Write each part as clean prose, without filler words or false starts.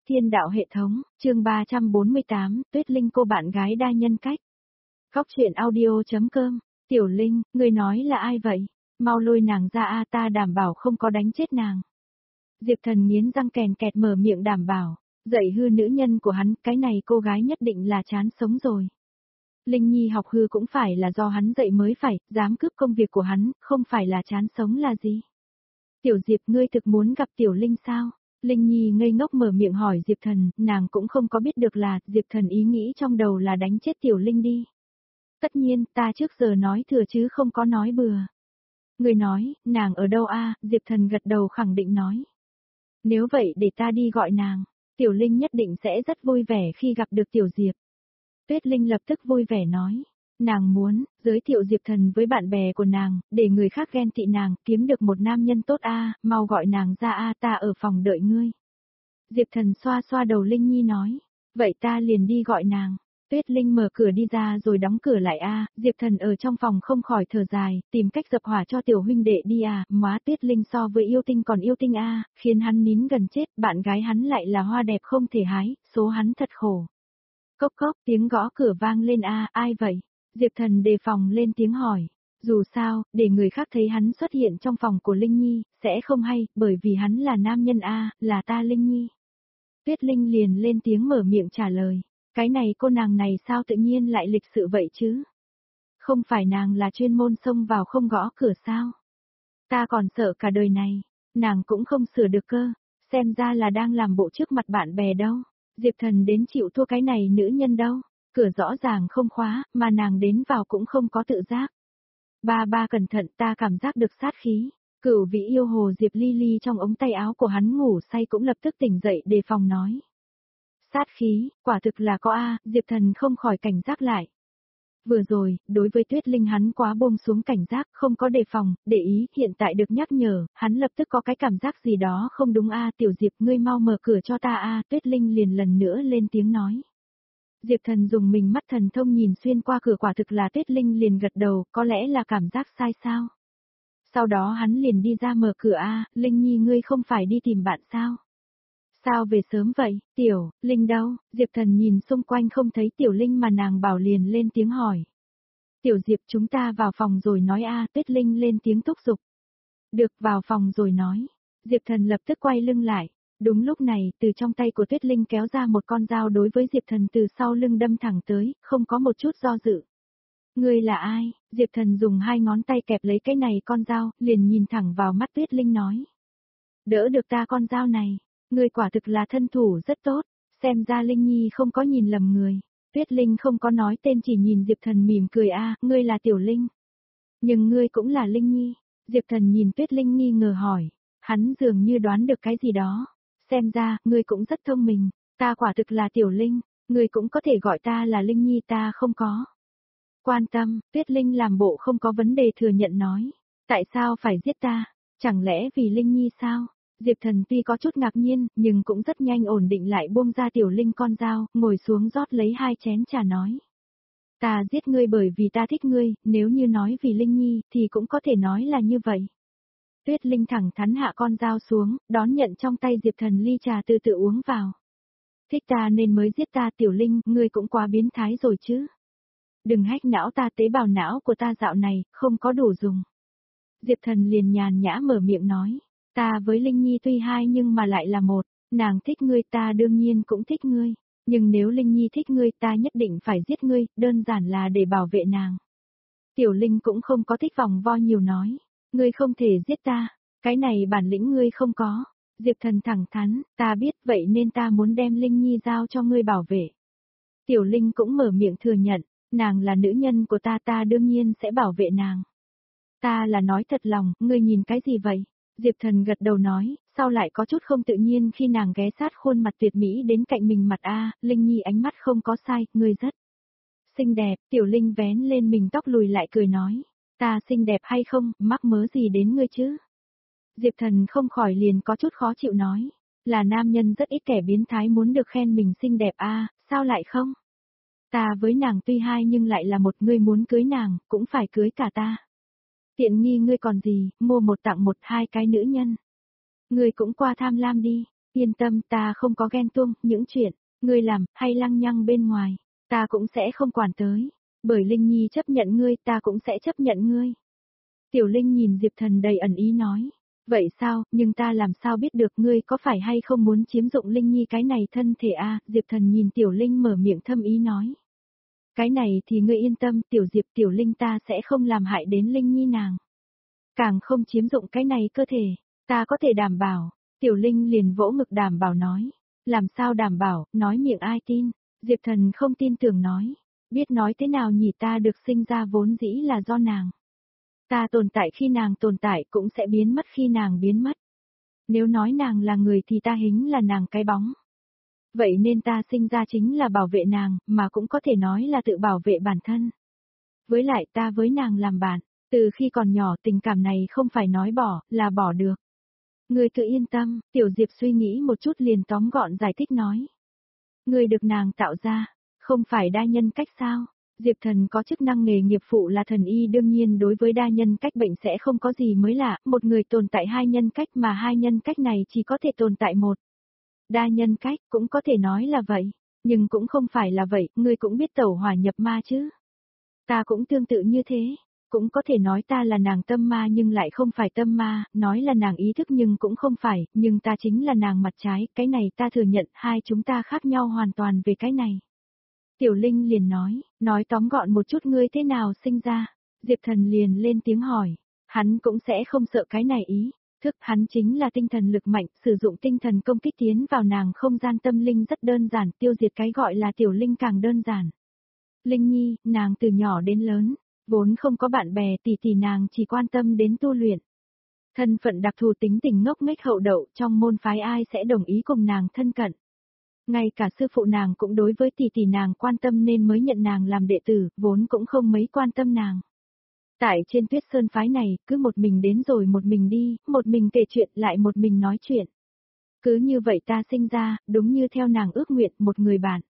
Thiên đạo hệ thống, chương 348, Tuyết Linh cô bạn gái đa nhân cách. Góc truyện audio.com, Tiểu Linh, ngươi nói là ai vậy? Mau lôi nàng ra a, ta đảm bảo không có đánh chết nàng. Diệp Thần nghiến răng kèn kẹt mở miệng đảm bảo, dạy hư nữ nhân của hắn, cái này cô gái nhất định là chán sống rồi. Linh Nhi học hư cũng phải là do hắn dạy mới phải, dám cướp công việc của hắn, không phải là chán sống là gì? Tiểu Diệp, ngươi thực muốn gặp Tiểu Linh sao? Linh Nhi ngây ngốc mở miệng hỏi Diệp Thần, nàng cũng không có biết được là Diệp Thần ý nghĩ trong đầu là đánh chết Tiểu Linh đi. Tất nhiên, ta trước giờ nói thừa chứ không có nói bừa. Người nói, nàng ở đâu a? Diệp Thần gật đầu khẳng định nói. Nếu vậy để ta đi gọi nàng, Tiểu Linh nhất định sẽ rất vui vẻ khi gặp được Tiểu Diệp. Tuyết Linh lập tức vui vẻ nói. Nàng muốn giới thiệu Diệp Thần với bạn bè của nàng, để người khác ghen tị nàng, kiếm được một nam nhân tốt a, mau gọi nàng ra a, ta ở phòng đợi ngươi. Diệp Thần xoa xoa đầu Linh Nhi nói, vậy ta liền đi gọi nàng. Tuyết Linh mở cửa đi ra rồi đóng cửa lại a, Diệp Thần ở trong phòng không khỏi thở dài, tìm cách dập hỏa cho tiểu huynh đệ đi a, móa Tuyết Linh so với yêu tinh còn yêu tinh a, khiến hắn nín gần chết, bạn gái hắn lại là hoa đẹp không thể hái, số hắn thật khổ. Cốc cốc, tiếng gõ cửa vang lên a, ai vậy? Diệp Thần đề phòng lên tiếng hỏi. Dù sao, để người khác thấy hắn xuất hiện trong phòng của Linh Nhi, sẽ không hay, bởi vì hắn là nam nhân a, là ta Linh Nhi. Tuyết Linh liền lên tiếng mở miệng trả lời. Cái này cô nàng này sao tự nhiên lại lịch sự vậy chứ? Không phải nàng là chuyên môn xông vào không gõ cửa sao? Ta còn sợ cả đời này, nàng cũng không sửa được cơ, xem ra là đang làm bộ trước mặt bạn bè đâu. Diệp Thần đến chịu thua cái này nữ nhân đâu. Cửa rõ ràng không khóa, mà nàng đến vào cũng không có tự giác. Ba cẩn thận, ta cảm giác được sát khí. Cửu vị yêu hồ Diệp Ly Ly trong ống tay áo của hắn ngủ say cũng lập tức tỉnh dậy đề phòng nói. Sát khí, quả thực là có a, Diệp Thần không khỏi cảnh giác lại. Vừa rồi, đối với Tuyết Linh hắn quá buông xuống cảnh giác, không có đề phòng, để ý, hiện tại được nhắc nhở, hắn lập tức có cái cảm giác gì đó không đúng a, Tiểu Diệp ngươi mau mở cửa cho ta a, Tuyết Linh liền lần nữa lên tiếng nói. Diệp Thần dùng mình mắt thần thông nhìn xuyên qua cửa, quả thực là Tuyết Linh liền gật đầu, có lẽ là cảm giác sai sao. Sau đó hắn liền đi ra mở cửa a, Linh Nhi ngươi không phải đi tìm bạn sao? Sao về sớm vậy, Tiểu Linh đâu? Diệp Thần nhìn xung quanh không thấy Tiểu Linh mà nàng bảo liền lên tiếng hỏi. Tiểu Diệp chúng ta vào phòng rồi nói a, Tuyết Linh lên tiếng thúc giục. Được, vào phòng rồi nói. Diệp Thần lập tức quay lưng lại. Đúng lúc này, từ trong tay của Tuyết Linh kéo ra một con dao đối với Diệp Thần từ sau lưng đâm thẳng tới, không có một chút do dự. Ngươi là ai? Diệp Thần dùng hai ngón tay kẹp lấy cái này con dao, liền nhìn thẳng vào mắt Tuyết Linh nói. Đỡ được ta con dao này, ngươi quả thực là thân thủ rất tốt, xem ra Linh Nhi không có nhìn lầm người. Tuyết Linh không có nói tên chỉ nhìn Diệp Thần mỉm cười a, ngươi là Tiểu Linh. Nhưng ngươi cũng là Linh Nhi. Diệp Thần nhìn Tuyết Linh nghi ngờ hỏi, hắn dường như đoán được cái gì đó. Xem ra, ngươi cũng rất thông minh, ta quả thực là Tiểu Linh, ngươi cũng có thể gọi ta là Linh Nhi, ta không có quan tâm. Tuyết Linh làm bộ không có vấn đề thừa nhận nói, tại sao phải giết ta, chẳng lẽ vì Linh Nhi sao? Diệp Thần tuy có chút ngạc nhiên, nhưng cũng rất nhanh ổn định lại buông ra Tiểu Linh con dao, ngồi xuống rót lấy hai chén trà nói. Ta giết ngươi bởi vì ta thích ngươi, nếu như nói vì Linh Nhi, thì cũng có thể nói là như vậy. Tuyết Linh thẳng thắn hạ con dao xuống, đón nhận trong tay Diệp Thần ly trà từ từ uống vào. Thích ta nên mới giết ta, Tiểu Linh, ngươi cũng quá biến thái rồi chứ. Đừng hách não ta, tế bào não của ta dạo này, không có đủ dùng. Diệp Thần liền nhàn nhã mở miệng nói, ta với Linh Nhi tuy hai nhưng mà lại là một, nàng thích ngươi ta đương nhiên cũng thích ngươi, nhưng nếu Linh Nhi thích ngươi ta nhất định phải giết ngươi, đơn giản là để bảo vệ nàng. Tiểu Linh cũng không có thích vòng vo nhiều nói. Ngươi không thể giết ta, cái này bản lĩnh ngươi không có. Diệp Thần thẳng thắn, ta biết vậy nên ta muốn đem Linh Nhi giao cho ngươi bảo vệ. Tiểu Linh cũng mở miệng thừa nhận, nàng là nữ nhân của ta, ta đương nhiên sẽ bảo vệ nàng. Ta là nói thật lòng, ngươi nhìn cái gì vậy? Diệp Thần gật đầu nói, sau lại có chút không tự nhiên khi nàng ghé sát khuôn mặt tuyệt mỹ đến cạnh mình mặt a, Linh Nhi ánh mắt không có sai, ngươi rất xinh đẹp. Tiểu Linh vén lên mình tóc lùi lại cười nói. Ta xinh đẹp hay không, mắc mớ gì đến ngươi chứ? Diệp Thần không khỏi liền có chút khó chịu nói. Là nam nhân rất ít kẻ biến thái muốn được khen mình xinh đẹp a, sao lại không? Ta với nàng tuy hai nhưng lại là một, ngươi muốn cưới nàng, cũng phải cưới cả ta. Tiện nghi ngươi còn gì, mua một tặng một, hai cái nữ nhân. Ngươi cũng qua tham lam đi. yên tâm ta không có ghen tuông, những chuyện, ngươi làm, hay lăng nhăng bên ngoài, ta cũng sẽ không quản tới. Bởi Linh Nhi chấp nhận ngươi ta cũng sẽ chấp nhận ngươi. Tiểu Linh nhìn Diệp Thần đầy ẩn ý nói. Vậy sao, nhưng ta làm sao biết được ngươi có phải hay không muốn chiếm dụng Linh Nhi cái này thân thể a? Diệp Thần nhìn Tiểu Linh mở miệng thâm ý nói. Cái này thì ngươi yên tâm, Tiểu Diệp Tiểu Linh ta sẽ không làm hại đến Linh Nhi nàng. Càng không chiếm dụng cái này cơ thể, ta có thể đảm bảo. Tiểu Linh liền vỗ ngực đảm bảo nói. Làm sao đảm bảo, nói miệng ai tin? Diệp Thần không tin tưởng nói. Biết nói thế nào nhỉ, ta được sinh ra vốn dĩ là do nàng. Ta tồn tại khi nàng tồn tại cũng sẽ biến mất khi nàng biến mất. Nếu nói nàng là người thì ta hính là nàng cái bóng. Vậy nên ta sinh ra chính là bảo vệ nàng, mà cũng có thể nói là tự bảo vệ bản thân. Với lại ta với nàng làm bạn, từ khi còn nhỏ tình cảm này không phải nói bỏ, là bỏ được. Ngươi cứ yên tâm, Tiểu Diệp suy nghĩ một chút liền tóm gọn giải thích nói. Ngươi được nàng tạo ra, không phải đa nhân cách sao? Diệp Thần có chức năng nghề nghiệp phụ là thần y, đương nhiên đối với đa nhân cách bệnh sẽ không có gì mới lạ, một người tồn tại hai nhân cách mà hai nhân cách này chỉ có thể tồn tại một. Đa nhân cách cũng có thể nói là vậy, nhưng cũng không phải là vậy, ngươi cũng biết tẩu hỏa nhập ma chứ. Ta cũng tương tự như thế, cũng có thể nói ta là nàng tâm ma nhưng lại không phải tâm ma, nói là nàng ý thức nhưng cũng không phải, nhưng ta chính là nàng mặt trái, cái này ta thừa nhận, hai chúng ta khác nhau hoàn toàn về cái này. Tiểu Linh liền nói tóm gọn một chút ngươi thế nào sinh ra. Diệp Thần liền lên tiếng hỏi, hắn cũng sẽ không sợ cái này ý, thức hắn chính là tinh thần lực mạnh, sử dụng tinh thần công kích tiến vào nàng không gian tâm linh rất đơn giản, tiêu diệt cái gọi là Tiểu Linh càng đơn giản. Linh Nhi, nàng từ nhỏ đến lớn, vốn không có bạn bè, tỷ nàng chỉ quan tâm đến tu luyện. Thân phận đặc thù tính tình ngốc nghếch hậu đậu, trong môn phái ai sẽ đồng ý cùng nàng thân cận. Ngay cả sư phụ nàng cũng đối với tỷ nàng quan tâm nên mới nhận nàng làm đệ tử, vốn cũng không mấy quan tâm nàng. Tại trên Tuyết Sơn phái này, cứ một mình đến rồi một mình đi, một mình kể chuyện lại một mình nói chuyện. Cứ như vậy ta sinh ra, đúng như theo nàng ước nguyện, một người bạn.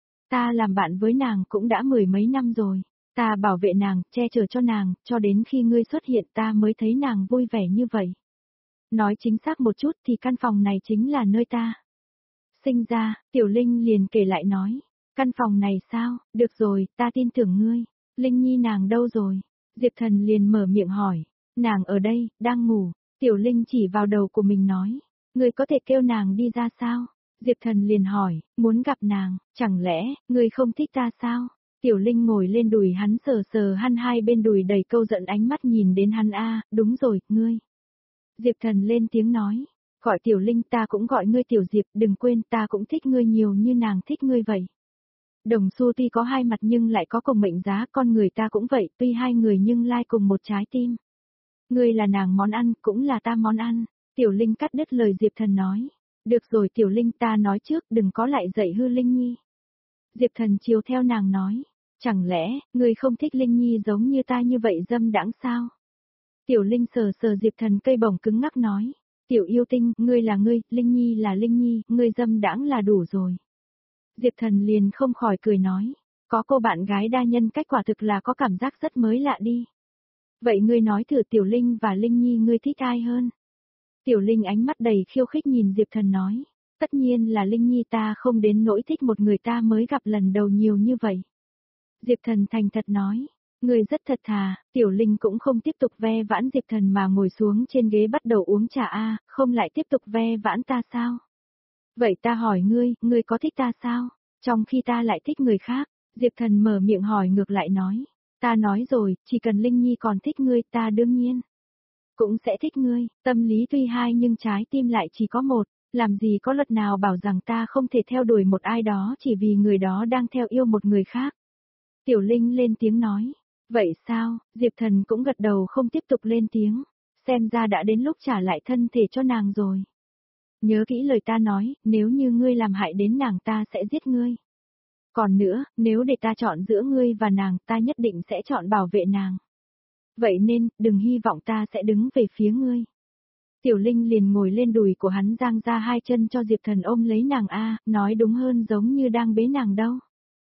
Ta làm bạn với nàng cũng đã 10 mấy năm rồi. Ta bảo vệ nàng, che chở cho nàng, cho đến khi ngươi xuất hiện ta mới thấy nàng vui vẻ như vậy. Nói chính xác một chút thì căn phòng này chính là nơi ta sinh ra. Tiểu Linh liền kể lại nói. Căn phòng này sao, được rồi, ta tin tưởng ngươi. Linh Nhi nàng đâu rồi? Diệp Thần liền mở miệng hỏi. Nàng ở đây, đang ngủ. Tiểu Linh chỉ vào đầu của mình nói. Ngươi có thể kêu nàng đi ra sao? Diệp Thần liền hỏi, muốn gặp nàng, chẳng lẽ, ngươi không thích ta sao? Tiểu Linh ngồi lên đùi hắn sờ sờ hắn hai bên đùi đầy câu giận ánh mắt nhìn đến hắn đúng rồi, ngươi. Diệp Thần lên tiếng nói, gọi Tiểu Linh ta cũng gọi ngươi Tiểu Diệp, đừng quên ta cũng thích ngươi nhiều như nàng thích ngươi vậy. Đồng xu tuy có hai mặt nhưng lại có cùng mệnh giá, con người ta cũng vậy, tuy hai người nhưng lai cùng một trái tim. Ngươi là nàng món ăn, cũng là ta món ăn. Tiểu Linh cắt đứt lời Diệp Thần nói. Được rồi Tiểu Linh ta nói trước, đừng có lại dạy hư Linh Nhi. Diệp Thần chiều theo nàng nói. Chẳng lẽ, ngươi không thích Linh Nhi giống như ta như vậy dâm đãng sao? Tiểu Linh sờ sờ Diệp Thần cây bổng cứng ngắc nói. Tiểu yêu tinh, ngươi là ngươi, Linh Nhi là Linh Nhi, ngươi dâm đãng là đủ rồi. Diệp Thần liền không khỏi cười nói. Có cô bạn gái đa nhân cách quả thực là có cảm giác rất mới lạ đi. Vậy ngươi nói thử Tiểu Linh và Linh Nhi ngươi thích ai hơn? Tiểu Linh ánh mắt đầy khiêu khích nhìn Diệp Thần nói. Tất nhiên là Linh Nhi, ta không đến nỗi thích một người ta mới gặp lần đầu nhiều như vậy. Diệp Thần thành thật nói. Người rất thật thà. Tiểu Linh cũng không tiếp tục ve vãn Diệp Thần mà ngồi xuống trên ghế bắt đầu uống trà không lại tiếp tục ve vãn ta sao? Vậy ta hỏi ngươi có thích ta sao? Trong khi ta lại thích người khác, Diệp Thần mở miệng hỏi ngược lại nói. Ta nói rồi, chỉ cần Linh Nhi còn thích ngươi ta đương nhiên cũng sẽ thích ngươi, tâm lý tuy hai nhưng trái tim lại chỉ có một, làm gì có luật nào bảo rằng ta không thể theo đuổi một ai đó chỉ vì người đó đang theo yêu một người khác. Tiểu Linh lên tiếng nói, vậy sao, Diệp Thần cũng gật đầu không tiếp tục lên tiếng, xem ra đã đến lúc trả lại thân thể cho nàng rồi. Nhớ kỹ lời ta nói, nếu như ngươi làm hại đến nàng ta sẽ giết ngươi. Còn nữa, nếu để ta chọn giữa ngươi và nàng, ta nhất định sẽ chọn bảo vệ nàng. Vậy nên, đừng hy vọng ta sẽ đứng về phía ngươi. Tiểu Linh liền ngồi lên đùi của hắn giang ra hai chân cho Diệp Thần ôm lấy nàng nói đúng hơn giống như đang bế nàng đâu.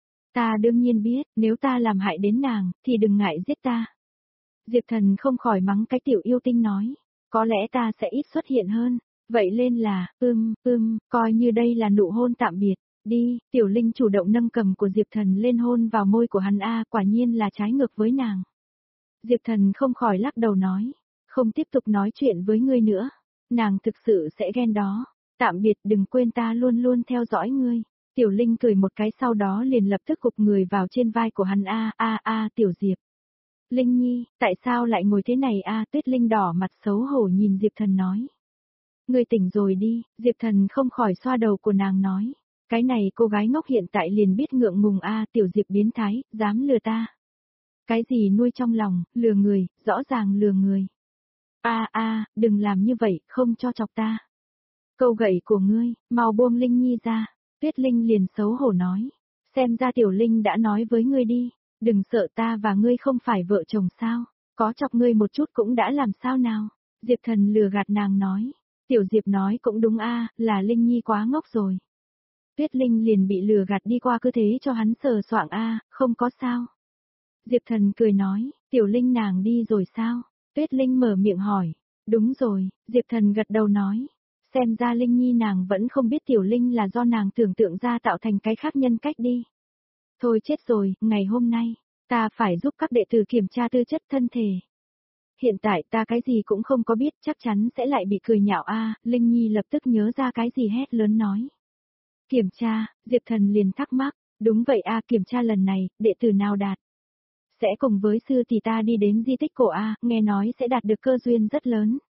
Ta đương nhiên biết, nếu ta làm hại đến nàng, thì đừng ngại giết ta. Diệp Thần không khỏi mắng cái tiểu yêu tinh nói, có lẽ ta sẽ ít xuất hiện hơn, Vậy lên là, coi như đây là nụ hôn tạm biệt. Đi, Tiểu Linh chủ động nâng cầm của Diệp Thần lên hôn vào môi của hắn quả nhiên là trái ngược với nàng. Diệp Thần không khỏi lắc đầu nói, không tiếp tục nói chuyện với ngươi nữa. Nàng thực sự sẽ ghen đó. Tạm biệt, đừng quên ta luôn luôn theo dõi ngươi. Tiểu Linh cười một cái sau đó liền lập tức gục người vào trên vai của hắn Tiểu Diệp. Linh Nhi, tại sao lại ngồi thế này Tuyết Linh đỏ mặt xấu hổ nhìn Diệp Thần nói. Ngươi tỉnh rồi đi, Diệp Thần không khỏi xoa đầu của nàng nói. Cái này cô gái ngốc hiện tại liền biết ngượng ngùng Tiểu Diệp biến thái, dám lừa ta. Cái gì nuôi trong lòng, lừa người, rõ ràng lừa người. Đừng làm như vậy, không cho chọc ta. Câu gậy của ngươi, mau buông Linh Nhi ra. Tuyết Linh liền xấu hổ nói. Xem ra Tiểu Linh đã nói với ngươi đi, đừng sợ ta và ngươi không phải vợ chồng sao, có chọc ngươi một chút cũng đã làm sao nào. Diệp Thần lừa gạt nàng nói. Tiểu Diệp nói cũng đúng là Linh Nhi quá ngốc rồi. Tuyết Linh liền bị lừa gạt đi qua cứ thế cho hắn sờ soạng không có sao. Diệp Thần cười nói, Tiểu Linh nàng đi rồi sao? Tuyết Linh mở miệng hỏi, đúng rồi, Diệp Thần gật đầu nói. Xem ra Linh Nhi nàng vẫn không biết Tiểu Linh là do nàng tưởng tượng ra tạo thành cái khác nhân cách đi. Thôi chết rồi, ngày hôm nay, ta phải giúp các đệ tử kiểm tra tư chất thân thể. Hiện tại ta cái gì cũng không có biết, chắc chắn sẽ lại bị cười nhạo Linh Nhi lập tức nhớ ra cái gì hét lớn nói. Kiểm tra, Diệp Thần liền thắc mắc, đúng vậy kiểm tra lần này, đệ tử nào đạt. Sẽ cùng với sư tỷ ta đi đến di tích cổ nghe nói sẽ đạt được cơ duyên rất lớn.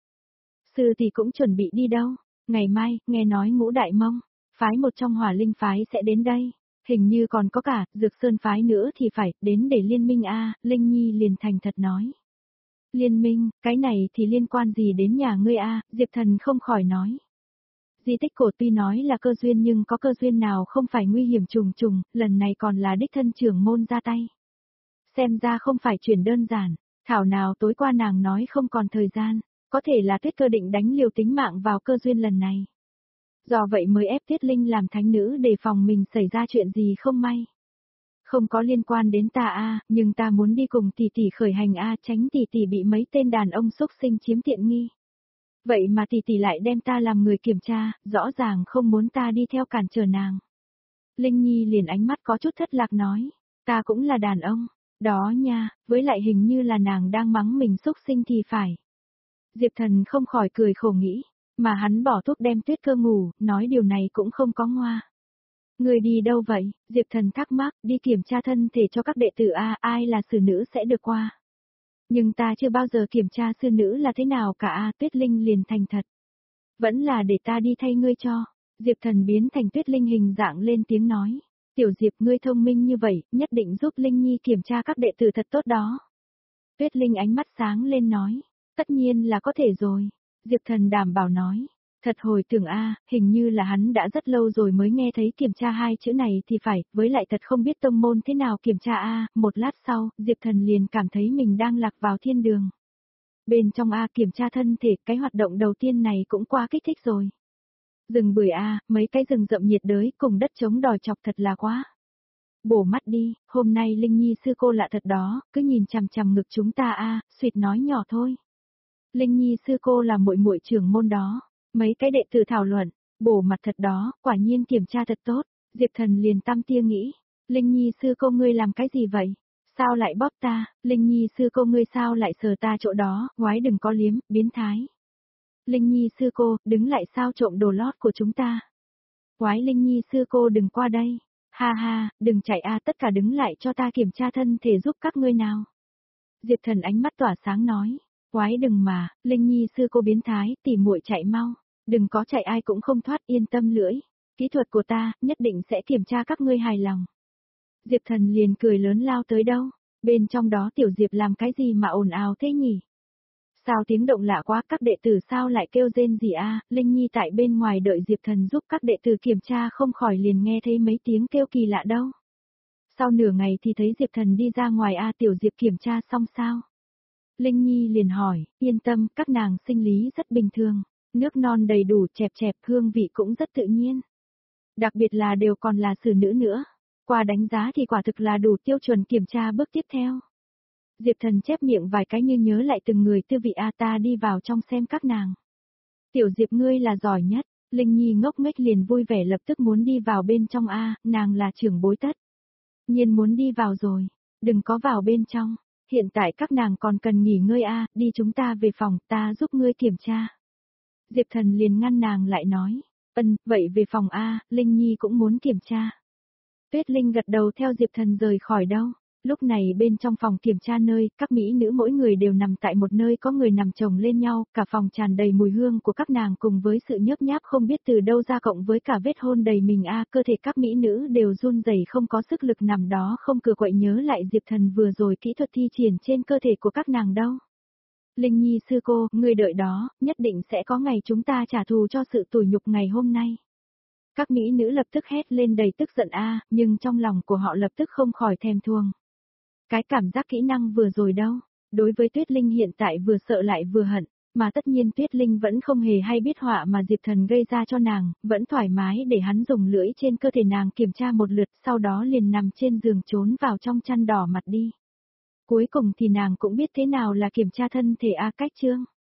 Sư tỷ cũng chuẩn bị đi đâu? Ngày mai, nghe nói Ngũ Đại Mông, phái một trong Hỏa Linh phái sẽ đến đây. Hình như còn có cả, Dược Sơn phái nữa thì phải, đến để liên minh Linh Nhi liền thành thật nói. Liên minh, cái này thì liên quan gì đến nhà ngươi Diệp Thần không khỏi nói. Di tích cổ tuy nói là cơ duyên nhưng có cơ duyên nào không phải nguy hiểm trùng trùng, lần này còn là đích thân trưởng môn ra tay. Xem ra không phải chuyện đơn giản, thảo nào tối qua nàng nói không còn thời gian, có thể là Tuyết Cơ định đánh liều tính mạng vào cơ duyên lần này. Do vậy mới ép Tuyết Linh làm thánh nữ để phòng mình xảy ra chuyện gì không may. Không có liên quan đến ta nhưng ta muốn đi cùng tỷ tỷ khởi hành tránh tỷ tỷ bị mấy tên đàn ông xúc sinh chiếm tiện nghi. Vậy mà tỷ tỷ lại đem ta làm người kiểm tra, rõ ràng không muốn ta đi theo cản trở nàng. Linh Nhi liền ánh mắt có chút thất lạc nói, ta cũng là đàn ông, đó nha, với lại hình như là nàng đang mắng mình xúc sinh thì phải. Diệp Thần không khỏi cười khổ nghĩ, mà hắn bỏ thuốc đem Tuyết Cơ ngủ, nói điều này cũng không có ngoa. Người đi đâu vậy? Diệp Thần thắc mắc, đi kiểm tra thân thể cho các đệ tử ai là sư nữ sẽ được qua. Nhưng ta chưa bao giờ kiểm tra sư nữ là thế nào cả Tuyết Linh liền thành thật. Vẫn là để ta đi thay ngươi cho. Diệp Thần biến thành Tuyết Linh hình dạng lên tiếng nói. Tiểu Diệp ngươi thông minh như vậy, nhất định giúp Linh Nhi kiểm tra các đệ tử thật tốt đó. Tuyết Linh ánh mắt sáng lên nói. Tất nhiên là có thể rồi. Diệp Thần đảm bảo nói. Thật hồi tưởng hình như là hắn đã rất lâu rồi mới nghe thấy kiểm tra hai chữ này thì phải, với lại thật không biết tông môn thế nào kiểm tra một lát sau, Diệp Thần liền cảm thấy mình đang lạc vào thiên đường. Bên trong kiểm tra thân thể, cái hoạt động đầu tiên này cũng quá kích thích rồi. Rừng bưởi mấy cái rừng rậm nhiệt đới cùng đất trống đòi chọc thật là quá. Bổ mắt đi, hôm nay Linh Nhi sư cô lạ thật đó, cứ nhìn chằm chằm ngực chúng ta suýt nói nhỏ thôi. Linh Nhi sư cô là muội muội trưởng môn đó. Mấy cái đệ tử thảo luận, bổ mặt thật đó, quả nhiên kiểm tra thật tốt, Diệp Thần liền tam tia nghĩ, Linh Nhi sư cô ngươi làm cái gì vậy? Sao lại bóp ta, Linh Nhi sư cô ngươi sao lại sờ ta chỗ đó, ngoái đừng có liếm, biến thái. Linh Nhi sư cô, đứng lại sao trộm đồ lót của chúng ta. Ngoái Linh Nhi sư cô đừng qua đây, ha ha, đừng chạy tất cả đứng lại cho ta kiểm tra thân thể giúp các ngươi nào. Diệp Thần ánh mắt tỏa sáng nói. Quái đừng mà, Linh Nhi sư cô biến thái, tỉ muội chạy mau, đừng có chạy ai cũng không thoát yên tâm lưỡi, kỹ thuật của ta, nhất định sẽ kiểm tra các ngươi hài lòng. Diệp Thần liền cười lớn lao tới đâu, bên trong đó Tiểu Diệp làm cái gì mà ồn ào thế nhỉ? Sao tiếng động lạ quá, các đệ tử sao lại kêu rên gì Linh Nhi tại bên ngoài đợi Diệp Thần giúp các đệ tử kiểm tra không khỏi liền nghe thấy mấy tiếng kêu kỳ lạ đâu. Sau nửa ngày thì thấy Diệp Thần đi ra ngoài Tiểu Diệp kiểm tra xong sao? Linh Nhi liền hỏi, yên tâm, các nàng sinh lý rất bình thường, nước non đầy đủ chẹp chẹp, hương vị cũng rất tự nhiên. Đặc biệt là đều còn là xử nữ nữa. Qua đánh giá thì quả thực là đủ tiêu chuẩn kiểm tra bước tiếp theo. Diệp Thần chép miệng vài cái như nhớ lại từng người tư vị ta đi vào trong xem các nàng. Tiểu Diệp ngươi là giỏi nhất, Linh Nhi ngốc nghếch liền vui vẻ lập tức muốn đi vào bên trong nàng là trưởng bối tất. Nhiên muốn đi vào rồi, đừng có vào bên trong, hiện tại các nàng còn cần nghỉ ngơi đi chúng ta về phòng, ta giúp ngươi kiểm tra. Diệp Thần liền ngăn nàng lại nói, vậy về phòng Linh Nhi cũng muốn kiểm tra. Tuyết Linh gật đầu theo Diệp Thần rời khỏi đâu. Lúc này bên trong phòng kiểm tra nơi, các mỹ nữ mỗi người đều nằm tại một nơi có người nằm chồng lên nhau, cả phòng tràn đầy mùi hương của các nàng cùng với sự nhớp nháp không biết từ đâu ra cộng với cả vết hôn đầy mình cơ thể các mỹ nữ đều run rẩy không có sức lực nằm đó không cửa quậy nhớ lại Diệp Thần vừa rồi kỹ thuật thi triển trên cơ thể của các nàng đâu. Linh Nhi sư cô, người đợi đó, nhất định sẽ có ngày chúng ta trả thù cho sự tủi nhục ngày hôm nay. Các mỹ nữ lập tức hét lên đầy tức giận nhưng trong lòng của họ lập tức không khỏi thèm thuồng. Cái cảm giác kỹ năng vừa rồi đâu, đối với Tuyết Linh hiện tại vừa sợ lại vừa hận, mà tất nhiên Tuyết Linh vẫn không hề hay biết họa mà Diệp Thần gây ra cho nàng, vẫn thoải mái để hắn dùng lưỡi trên cơ thể nàng kiểm tra một lượt, sau đó liền nằm trên giường trốn vào trong chăn đỏ mặt đi. Cuối cùng thì nàng cũng biết thế nào là kiểm tra thân thể cách chương.